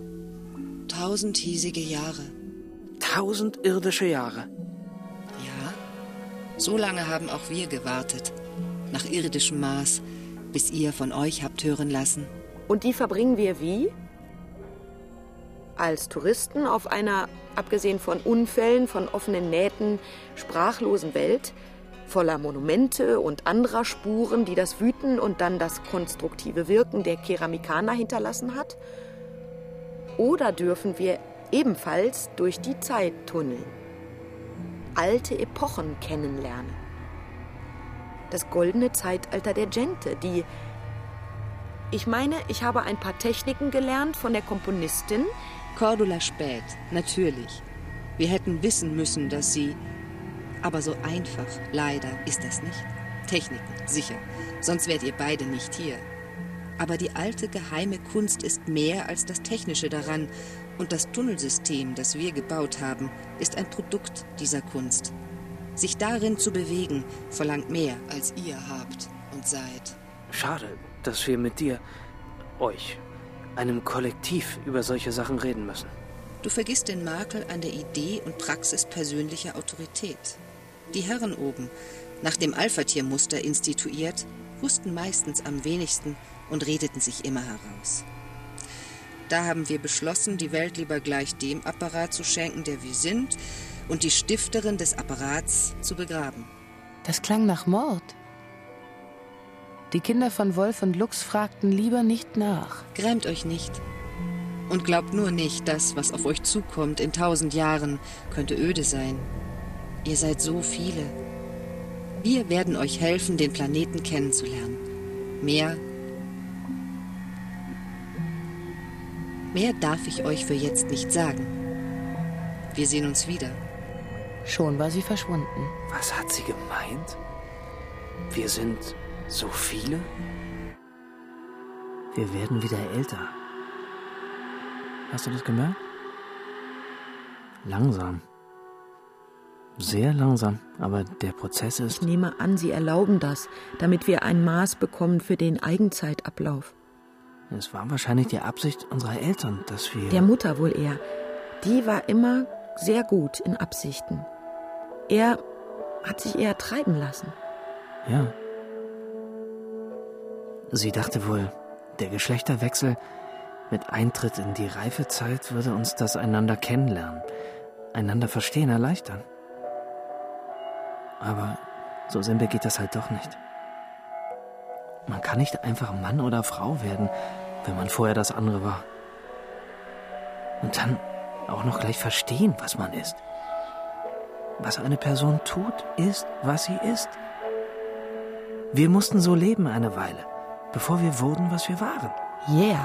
Tausend hiesige Jahre. Tausend irdische Jahre? Ja. So lange haben auch wir gewartet, nach irdischem Maß, bis ihr von euch habt hören lassen. Und die verbringen wir wie? Als Touristen auf einer, abgesehen von Unfällen, von offenen Nähten, sprachlosen Welt, voller Monumente und anderer Spuren, die das Wüten und dann das konstruktive Wirken der Keramikaner hinterlassen hat? Oder dürfen wir ebenfalls durch die Zeit tunneln, alte Epochen kennenlernen? Das goldene Zeitalter der Gente, die... Ich meine, ich habe ein paar Techniken gelernt von der Komponistin. Cordula Späth, natürlich. Wir hätten wissen müssen, dass sie... Aber so einfach, leider, ist das nicht. Techniken, sicher. Sonst wärt ihr beide nicht hier. Aber die alte, geheime Kunst ist mehr als das Technische daran. Und das Tunnelsystem, das wir gebaut haben, ist ein Produkt dieser Kunst. Sich darin zu bewegen, verlangt mehr, als ihr habt und seid. Schade, dass wir mit dir, euch, einem Kollektiv über solche Sachen reden müssen. Du vergisst den Makel an der Idee und Praxis persönlicher Autorität. Die Herren oben, nach dem Alpha-Tier-Muster instituiert, wussten meistens am wenigsten und redeten sich immer heraus. Da haben wir beschlossen, die Welt lieber gleich dem Apparat zu schenken, der wir sind, und die Stifterin des Apparats zu begraben. Das klang nach Mord. Die Kinder von Wolf und Lux fragten lieber nicht nach. Grämt euch nicht. Und glaubt nur nicht, das, was auf euch zukommt in tausend Jahren, könnte öde sein. Ihr seid so viele. Wir werden euch helfen, den Planeten kennenzulernen. Mehr, mehr darf ich euch für jetzt nicht sagen. Wir sehen uns wieder. Schon war sie verschwunden. Was hat sie gemeint? Wir sind so viele? Wir werden wieder älter. Hast du das gemerkt? Langsam. Sehr langsam, aber der Prozess ist... Ich nehme an, Sie erlauben das, damit wir ein Maß bekommen für den Eigenzeitablauf. Es war wahrscheinlich die Absicht unserer Eltern, dass wir... Der Mutter wohl eher. Die war immer sehr gut in Absichten. Er hat sich eher treiben lassen. Ja. Sie dachte wohl, der Geschlechterwechsel mit Eintritt in die Reifezeit würde uns das einander kennenlernen, einander verstehen erleichtern. Aber so simpel geht das halt doch nicht. Man kann nicht einfach Mann oder Frau werden, wenn man vorher das andere war. Und dann auch noch gleich verstehen, was man ist. Was eine Person tut, ist, was sie ist. Wir mussten so leben eine Weile, bevor wir wurden, was wir waren. Yeah.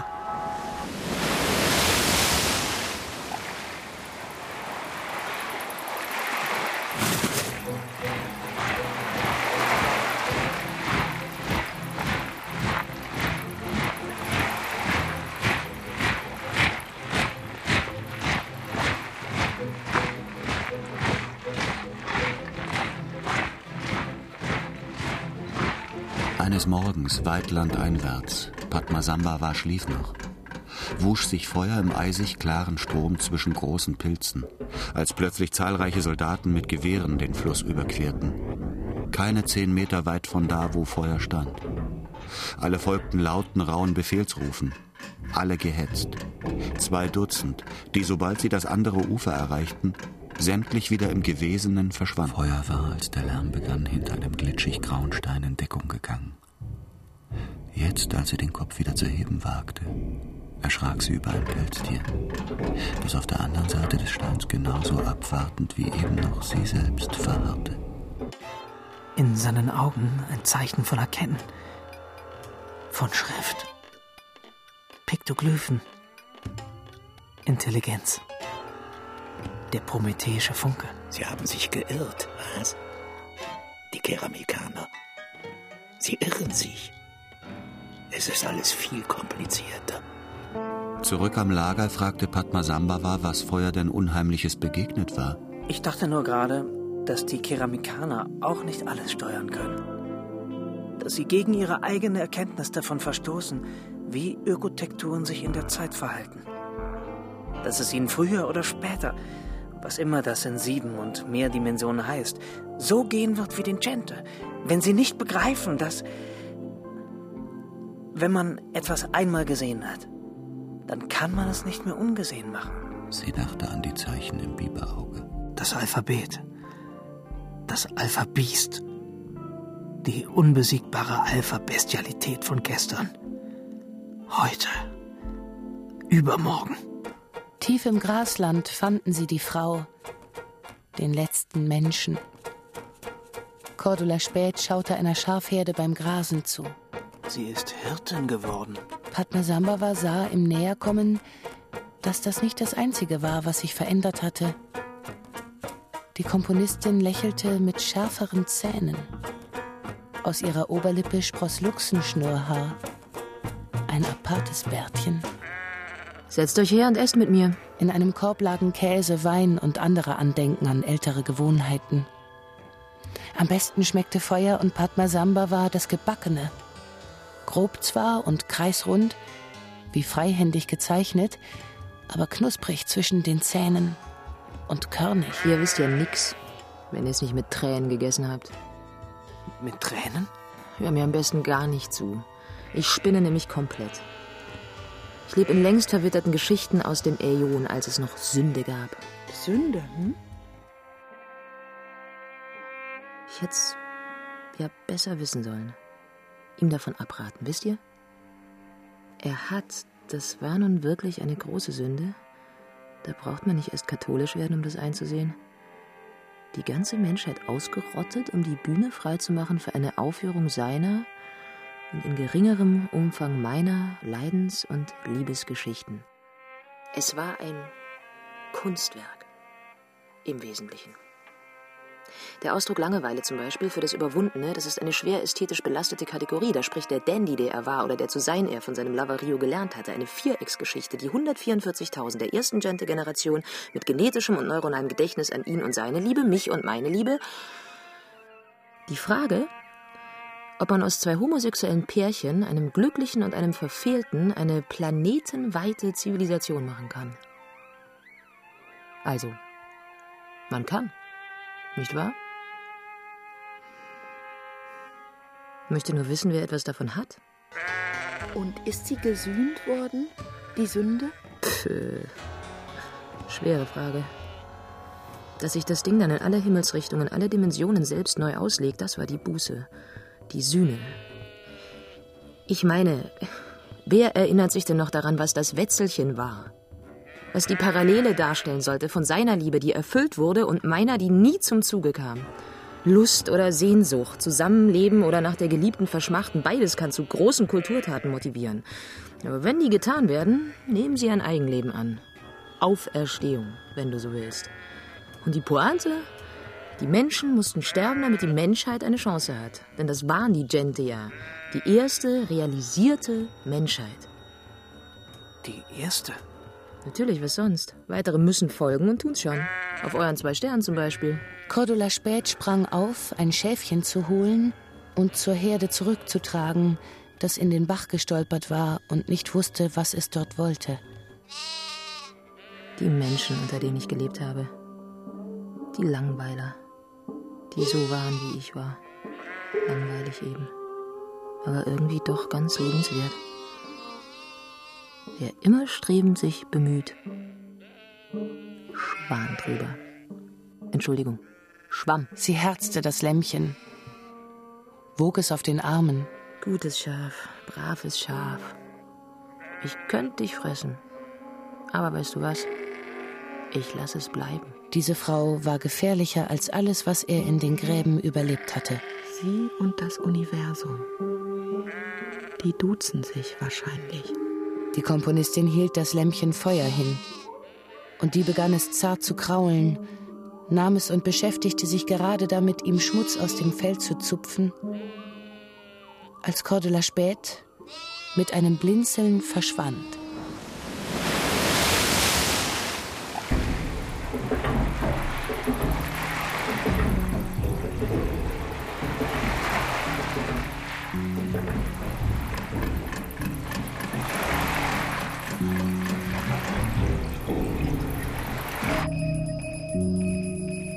Eines Morgens, weit landeinwärts, Padmasambhava schlief noch, wusch sich Feuer im eisig klaren Strom zwischen großen Pilzen, als plötzlich zahlreiche Soldaten mit Gewehren den Fluss überquerten. Keine zehn Meter weit von da, wo Feuer stand. Alle folgten lauten, rauen Befehlsrufen. Alle gehetzt. Zwei Dutzend, die, sobald sie das andere Ufer erreichten, sämtlich wieder im Gewesenen verschwanden. Feuer war, als der Lärm begann, hinter einem glitschig grauen Stein in Deckung gegangen. Jetzt, als sie den Kopf wieder zu heben wagte, erschrak sie über ein Pelztier, das auf der anderen Seite des Steins genauso abwartend wie eben noch sie selbst verharrte. In seinen Augen ein Zeichen von Erkennen, von Schrift, Piktoglyphen, Intelligenz. Der prometheische Funke. Sie haben sich geirrt, was? Die Keramikaner. Sie irren sich. Es ist alles viel komplizierter. Zurück am Lager fragte Padmasambhava, was Feuer denn Unheimliches begegnet war. Ich dachte nur gerade, dass die Keramikaner auch nicht alles steuern können. Dass sie gegen ihre eigene Erkenntnis davon verstoßen, wie Ökotekturen sich in der Zeit verhalten. Dass es ihnen früher oder später, was immer das in sieben und mehr Dimensionen heißt, so gehen wird wie den Gente, wenn sie nicht begreifen, dass, wenn man etwas einmal gesehen hat, dann kann man es nicht mehr ungesehen machen. Sie dachte an die Zeichen im Biberauge. Das Alphabet. Das Alphabist. Die unbesiegbare Alphabestialität von gestern. Heute. Übermorgen. Tief im Grasland fanden sie die Frau, den letzten Menschen. Cordula Späth schaute einer Schafherde beim Grasen zu. Sie ist Hirtin geworden. Padmasambhava sah im Näherkommen, dass das nicht das Einzige war, was sich verändert hatte. Die Komponistin lächelte mit schärferen Zähnen. Aus ihrer Oberlippe spross Luchsenschnurrhaar. Ein apartes Bärtchen. Setzt euch her und esst mit mir. In einem Korb lagen Käse, Wein und andere Andenken an ältere Gewohnheiten. Am besten schmeckte Feuer und Padmasambhava das Gebackene. Grob zwar und kreisrund, wie freihändig gezeichnet, aber knusprig zwischen den Zähnen und körnig. Ihr wisst ja nix, wenn ihr es nicht mit Tränen gegessen habt. Mit Tränen? Hör mir am besten gar nicht zu. Ich spinne nämlich komplett. Ich lebe in längst verwitterten Geschichten aus dem Äon, als es noch Sünde gab. Sünde, hm? Ich hätte es ja besser wissen sollen. Ihm davon abraten, wisst ihr? Er hat, das war nun wirklich eine große Sünde. Da braucht man nicht erst katholisch werden, um das einzusehen. Die ganze Menschheit ausgerottet, um die Bühne freizumachen für eine Aufführung seiner und in geringerem Umfang meiner Leidens- und Liebesgeschichten. Es war ein Kunstwerk, im Wesentlichen. Der Ausdruck Langeweile zum Beispiel für das Überwundene, das ist eine schwer ästhetisch belastete Kategorie. Da spricht der Dandy, der er war oder der zu sein er von seinem Lavario gelernt hatte. Eine Vierecksgeschichte, die hundertvierundvierzigtausend der ersten Gente-Generation mit genetischem und neuronalem Gedächtnis an ihn und seine Liebe, mich und meine Liebe. Die Frage, ob man aus zwei homosexuellen Pärchen, einem glücklichen und einem verfehlten, eine planetenweite Zivilisation machen kann. Also, man kann. Nicht wahr? Möchte nur wissen, wer etwas davon hat. Und ist sie gesühnt worden, die Sünde? Pff, schwere Frage. Dass sich das Ding dann in alle Himmelsrichtungen, alle Dimensionen selbst neu auslegt, das war die Buße, die Sühne. Ich meine, wer erinnert sich denn noch daran, was das Wetzelchen war? Was die Parallele darstellen sollte von seiner Liebe, die erfüllt wurde, und meiner, die nie zum Zuge kam. Lust oder Sehnsucht, Zusammenleben oder nach der Geliebten verschmachten, beides kann zu großen Kulturtaten motivieren. Aber wenn die getan werden, nehmen sie ein Eigenleben an. Auferstehung, wenn du so willst. Und die Pointe? Die Menschen mussten sterben, damit die Menschheit eine Chance hat. Denn das waren die Gente ja. Die erste realisierte Menschheit. Die erste? Natürlich, was sonst? Weitere müssen folgen und tun's schon. Auf euren zwei Sternen zum Beispiel. Cordula Späth sprang auf, ein Schäfchen zu holen und zur Herde zurückzutragen, das in den Bach gestolpert war und nicht wusste, was es dort wollte. Die Menschen, unter denen ich gelebt habe. Die Langweiler. Die so waren, wie ich war. Langweilig eben. Aber irgendwie doch ganz lebenswert. Wer immer strebend sich bemüht. Schwan drüber. Entschuldigung, Schwamm. Sie herzte das Lämmchen, wog es auf den Armen. Gutes Schaf, braves Schaf. Ich könnte dich fressen. Aber weißt du was? Ich lasse es bleiben. Diese Frau war gefährlicher als alles, was er in den Gräben überlebt hatte. Sie und das Universum. Die duzen sich wahrscheinlich. Die Komponistin hielt das Lämmchen Feuer hin. Und die begann es zart zu kraulen, nahm es und beschäftigte sich gerade damit, ihm Schmutz aus dem Fell zu zupfen, als Cordula Späth mit einem Blinzeln verschwand.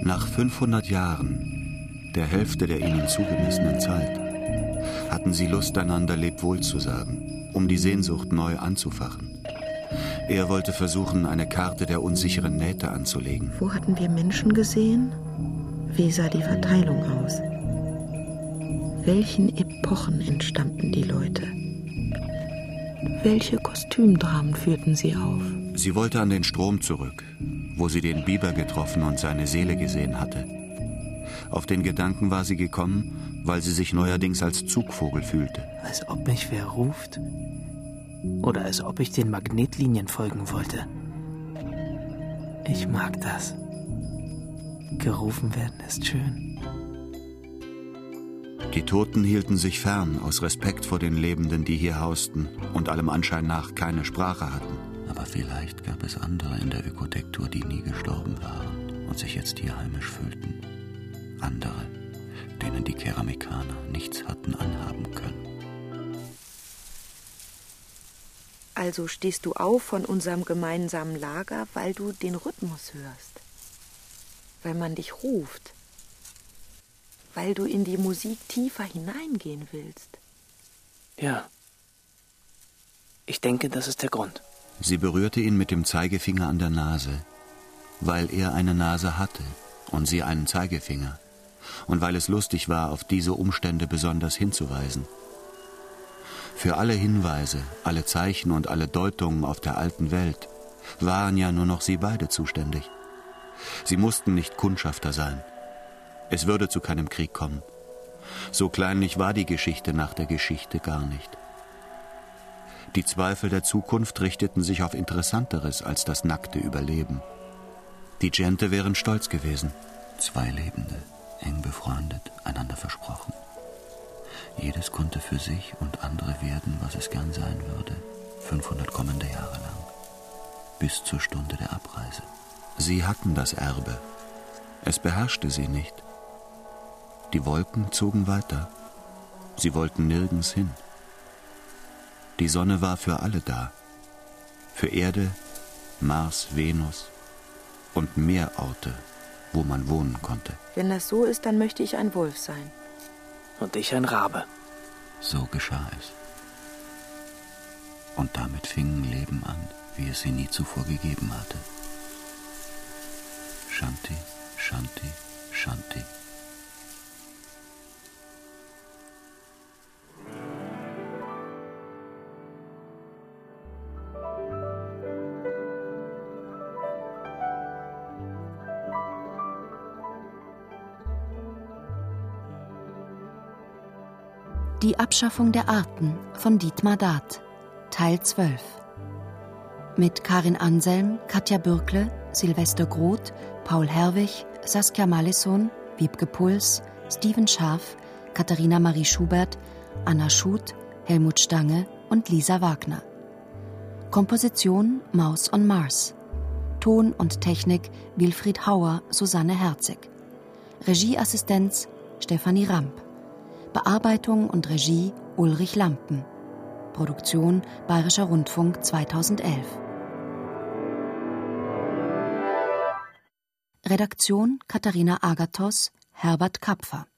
Nach fünfhundert Jahren, der Hälfte der ihnen zugemessenen Zeit, hatten sie Lust, einander Lebwohl zu sagen, um die Sehnsucht neu anzufachen. Er wollte versuchen, eine Karte der unsicheren Nähte anzulegen. Wo hatten wir Menschen gesehen? Wie sah die Verteilung aus? Welchen Epochen entstammten die Leute? Welche Kostümdramen führten sie auf? Sie wollte an den Strom zurück, wo sie den Biber getroffen und seine Seele gesehen hatte. Auf den Gedanken war sie gekommen, weil sie sich neuerdings als Zugvogel fühlte. Als ob mich wer ruft? Oder als ob ich den Magnetlinien folgen wollte? Ich mag das. Gerufen werden ist schön. Die Toten hielten sich fern, aus Respekt vor den Lebenden, die hier hausten und allem Anschein nach keine Sprache hatten. Aber vielleicht gab es andere in der Ökotektur, die nie gestorben waren und sich jetzt hier heimisch fühlten. Andere, denen die Keramikaner nichts hatten anhaben können. Also stehst du auf von unserem gemeinsamen Lager, weil du den Rhythmus hörst. Weil man dich ruft. Weil du in die Musik tiefer hineingehen willst. Ja. Ich denke, das ist der Grund. Sie berührte ihn mit dem Zeigefinger an der Nase, weil er eine Nase hatte und sie einen Zeigefinger. Und weil es lustig war, auf diese Umstände besonders hinzuweisen. Für alle Hinweise, alle Zeichen und alle Deutungen auf der alten Welt waren ja nur noch sie beide zuständig. Sie mussten nicht Kundschafter sein. Es würde zu keinem Krieg kommen. So kleinlich war die Geschichte nach der Geschichte gar nicht. Die Zweifel der Zukunft richteten sich auf Interessanteres als das nackte Überleben. Die Gente wären stolz gewesen. Zwei Lebende, eng befreundet, einander versprochen. Jedes konnte für sich und andere werden, was es gern sein würde, fünfhundert kommende Jahre lang, bis zur Stunde der Abreise. Sie hatten das Erbe. Es beherrschte sie nicht. Die Wolken zogen weiter. Sie wollten nirgends hin. Die Sonne war für alle da. Für Erde, Mars, Venus und mehr Orte, wo man wohnen konnte. Wenn das so ist, dann möchte ich ein Wolf sein. Und ich ein Rabe. So geschah es. Und damit fingen Leben an, wie es sie nie zuvor gegeben hatte. Shanti, Shanti, Shanti. Die Abschaffung der Arten von Dietmar Dath, Teil zwölf. Mit Karin Anselm, Katja Bürkle, Silvester Groth, Paul Herwig, Saskia Malleson, Wiebke Puls, Steven Scharf, Katharina Marie Schubert, Anna Schuth, Helmut Stange und Lisa Wagner. Komposition Maus on Mars. Ton und Technik Wilfried Hauer, Susanne Herzig. Regieassistenz Stefanie Ramp. Bearbeitung und Regie Ulrich Lampen. Produktion Bayerischer Rundfunk zweitausendelf. Redaktion Katharina Agathos, Herbert Kapfer.